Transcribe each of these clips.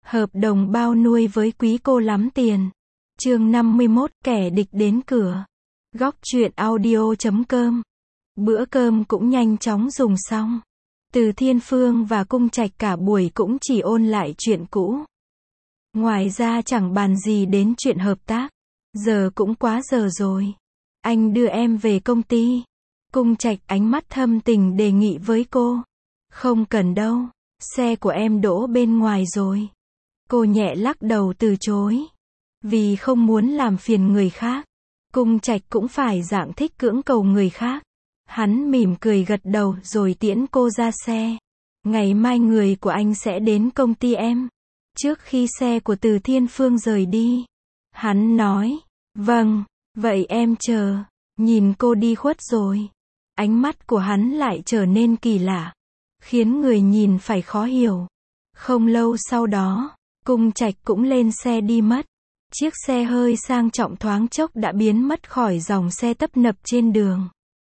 Hợp đồng bao nuôi với quý cô lắm tiền. Chương 51, kẻ địch đến cửa. Góc truyện audio.com. Bữa cơm cũng nhanh chóng dùng xong. Từ Thiên Phương và Cung Trạch cả buổi cũng chỉ ôn lại chuyện cũ. Ngoài ra chẳng bàn gì đến chuyện hợp tác. Giờ cũng quá giờ rồi. Anh đưa em về công ty. Cung Trạch ánh mắt thâm tình đề nghị với cô. Không cần đâu, xe của em đỗ bên ngoài rồi. Cô nhẹ lắc đầu từ chối. Vì không muốn làm phiền người khác. Cung Trạch cũng phải dạng thích cưỡng cầu người khác. Hắn mỉm cười gật đầu rồi tiễn cô ra xe. Ngày mai người của anh sẽ đến công ty em. Trước khi xe của Từ Thiên Phương rời đi, hắn nói, vâng, vậy em chờ. Nhìn cô đi khuất rồi, ánh mắt của hắn lại trở nên kỳ lạ, khiến người nhìn phải khó hiểu. Không lâu sau đó, Cung Trạch cũng lên xe đi mất. Chiếc xe hơi sang trọng thoáng chốc đã biến mất khỏi dòng xe tấp nập trên đường.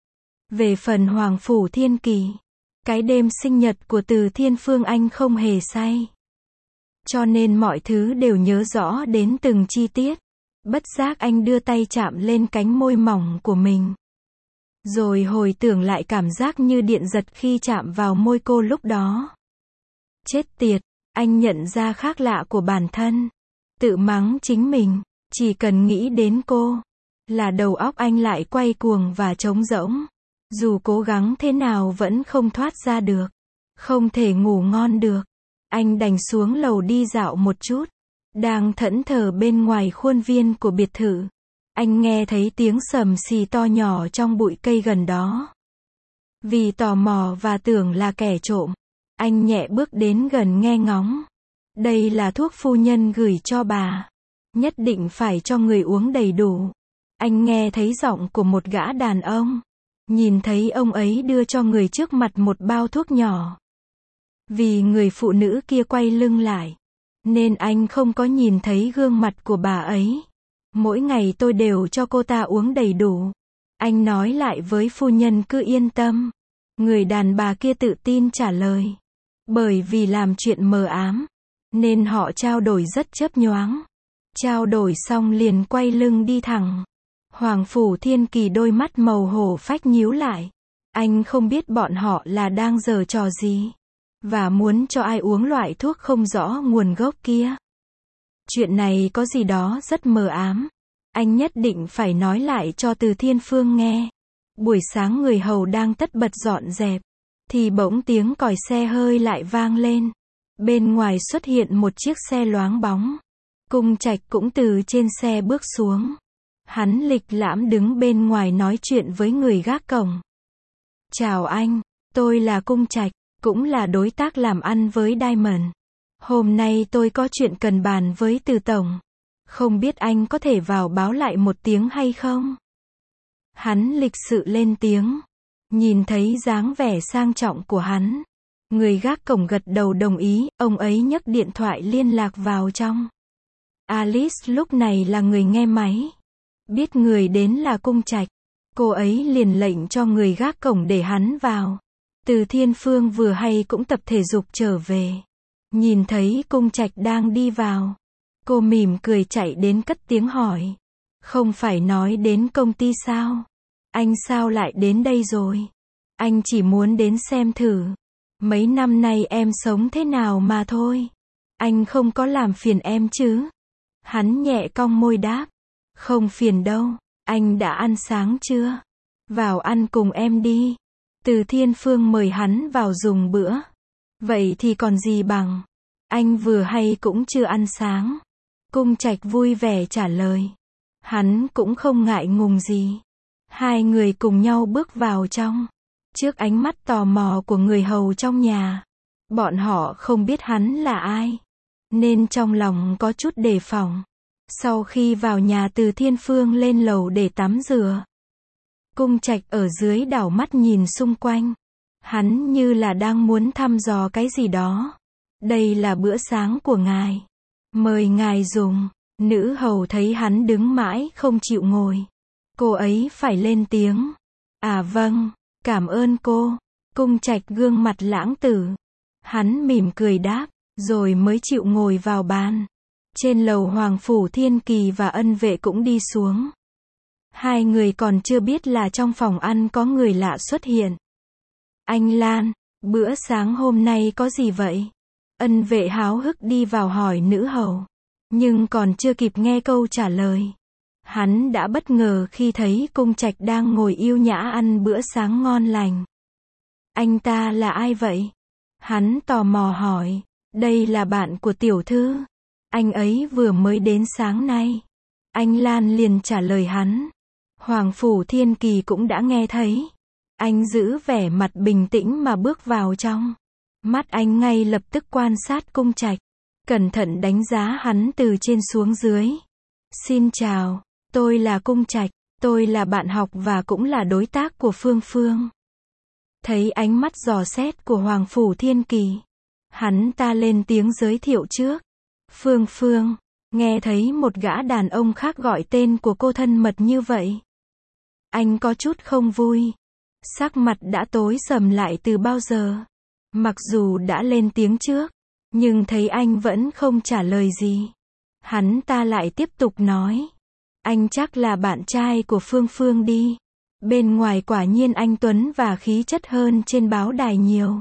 Về phần Hoàng Phủ Thiên Kỳ, cái đêm sinh nhật của Từ Thiên Phương anh không hề say. Cho nên mọi thứ đều nhớ rõ đến từng chi tiết. Bất giác anh đưa tay chạm lên cánh môi mỏng của mình. Rồi hồi tưởng lại cảm giác như điện giật khi chạm vào môi cô lúc đó. Chết tiệt, anh nhận ra khác lạ của bản thân. Tự mắng chính mình, chỉ cần nghĩ đến cô, là đầu óc anh lại quay cuồng và trống rỗng. Dù cố gắng thế nào vẫn không thoát ra được. Không thể ngủ ngon được. Anh đành xuống lầu đi dạo một chút. Đang thẫn thờ bên ngoài khuôn viên của biệt thự, anh nghe thấy tiếng sầm xì to nhỏ trong bụi cây gần đó. Vì tò mò và tưởng là kẻ trộm, anh nhẹ bước đến gần nghe ngóng. Đây là thuốc phu nhân gửi cho bà. Nhất định phải cho người uống đầy đủ. Anh nghe thấy giọng của một gã đàn ông. Nhìn thấy ông ấy đưa cho người trước mặt một bao thuốc nhỏ. Vì người phụ nữ kia quay lưng lại, nên anh không có nhìn thấy gương mặt của bà ấy. Mỗi ngày tôi đều cho cô ta uống đầy đủ. Anh nói lại với phu nhân cứ yên tâm. Người đàn bà kia tự tin trả lời. Bởi vì làm chuyện mờ ám, nên họ trao đổi rất chớp nhoáng. Trao đổi xong liền quay lưng đi thẳng. Hoàng Phủ Thiên Kỳ đôi mắt màu hổ phách nhíu lại. Anh không biết bọn họ là đang giở trò gì. Và muốn cho ai uống loại thuốc không rõ nguồn gốc kia. Chuyện này có gì đó rất mờ ám. Anh nhất định phải nói lại cho Từ Thiên Phương nghe. Buổi sáng người hầu đang tất bật dọn dẹp. Thì bỗng tiếng còi xe hơi lại vang lên. Bên ngoài xuất hiện một chiếc xe loáng bóng. Cung Trạch cũng từ trên xe bước xuống. Hắn lịch lãm đứng bên ngoài nói chuyện với người gác cổng. Chào anh, tôi là Cung Trạch. Cũng là đối tác làm ăn với Diamond. Hôm nay tôi có chuyện cần bàn với Từ Tổng. Không biết anh có thể vào báo lại một tiếng hay không? Hắn lịch sự lên tiếng. Nhìn thấy dáng vẻ sang trọng của hắn. Người gác cổng gật đầu đồng ý, ông ấy nhấc điện thoại liên lạc vào trong. Alice lúc này là người nghe máy. Biết người đến là Cung Trạch. Cô ấy liền lệnh cho người gác cổng để hắn vào. Từ Thiên Phương vừa hay cũng tập thể dục trở về. Nhìn thấy Cung Trạch đang đi vào. Cô mỉm cười chạy đến cất tiếng hỏi. Không phải nói đến công ty sao? Anh sao lại đến đây rồi? Anh chỉ muốn đến xem thử. Mấy năm nay em sống thế nào mà thôi. Anh không có làm phiền em chứ? Hắn nhẹ cong môi đáp. Không phiền đâu. Anh đã ăn sáng chưa? Vào ăn cùng em đi. Từ Thiên Phương mời hắn vào dùng bữa. Vậy thì còn gì bằng. Anh vừa hay cũng chưa ăn sáng. Cung Trạch vui vẻ trả lời. Hắn cũng không ngại ngùng gì. Hai người cùng nhau bước vào trong. Trước ánh mắt tò mò của người hầu trong nhà. Bọn họ không biết hắn là ai. Nên trong lòng có chút đề phòng. Sau khi vào nhà Từ Thiên Phương lên lầu để tắm rửa. Cung Trạch ở dưới đảo mắt nhìn xung quanh. Hắn như là đang muốn thăm dò cái gì đó. Đây là bữa sáng của ngài. Mời ngài dùng. Nữ hầu thấy hắn đứng mãi không chịu ngồi. Cô ấy phải lên tiếng. À vâng, cảm ơn cô. Cung Trạch gương mặt lãng tử. Hắn mỉm cười đáp. rồi mới chịu ngồi vào bàn. Trên lầu Hoàng Phủ Thiên Kỳ và ân vệ cũng đi xuống. Hai người còn chưa biết là trong phòng ăn có người lạ xuất hiện. Anh Lan, bữa sáng hôm nay có gì vậy? Ân vệ háo hức đi vào hỏi nữ hầu. Nhưng còn chưa kịp nghe câu trả lời, hắn đã bất ngờ khi thấy Cung Trạch đang ngồi yêu nhã ăn bữa sáng ngon lành. Anh ta là ai vậy? Hắn tò mò hỏi. Đây là bạn của tiểu thư. Anh ấy vừa mới đến sáng nay. Anh Lan liền trả lời hắn. Hoàng Phủ Thiên Kỳ cũng đã nghe thấy. Anh giữ vẻ mặt bình tĩnh mà bước vào trong. Mắt anh ngay lập tức quan sát Cung Trạch, cẩn thận đánh giá hắn từ trên xuống dưới. Xin chào, tôi là Cung Trạch, tôi là bạn học và cũng là đối tác của Phương Phương. Thấy ánh mắt dò xét của Hoàng Phủ Thiên Kỳ, hắn ta lên tiếng giới thiệu trước. Phương Phương, nghe thấy một gã đàn ông khác gọi tên của cô thân mật như vậy. Anh có chút không vui. Sắc mặt đã tối sầm lại từ bao giờ. Mặc dù đã lên tiếng trước, nhưng thấy anh vẫn không trả lời gì. Hắn ta lại tiếp tục nói. Anh chắc là bạn trai của Phương Phương đi. Bên ngoài quả nhiên anh tuấn và khí chất hơn trên báo đài nhiều.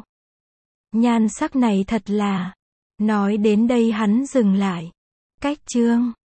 Nhan sắc này thật là. Nói đến đây hắn dừng lại. Cách chương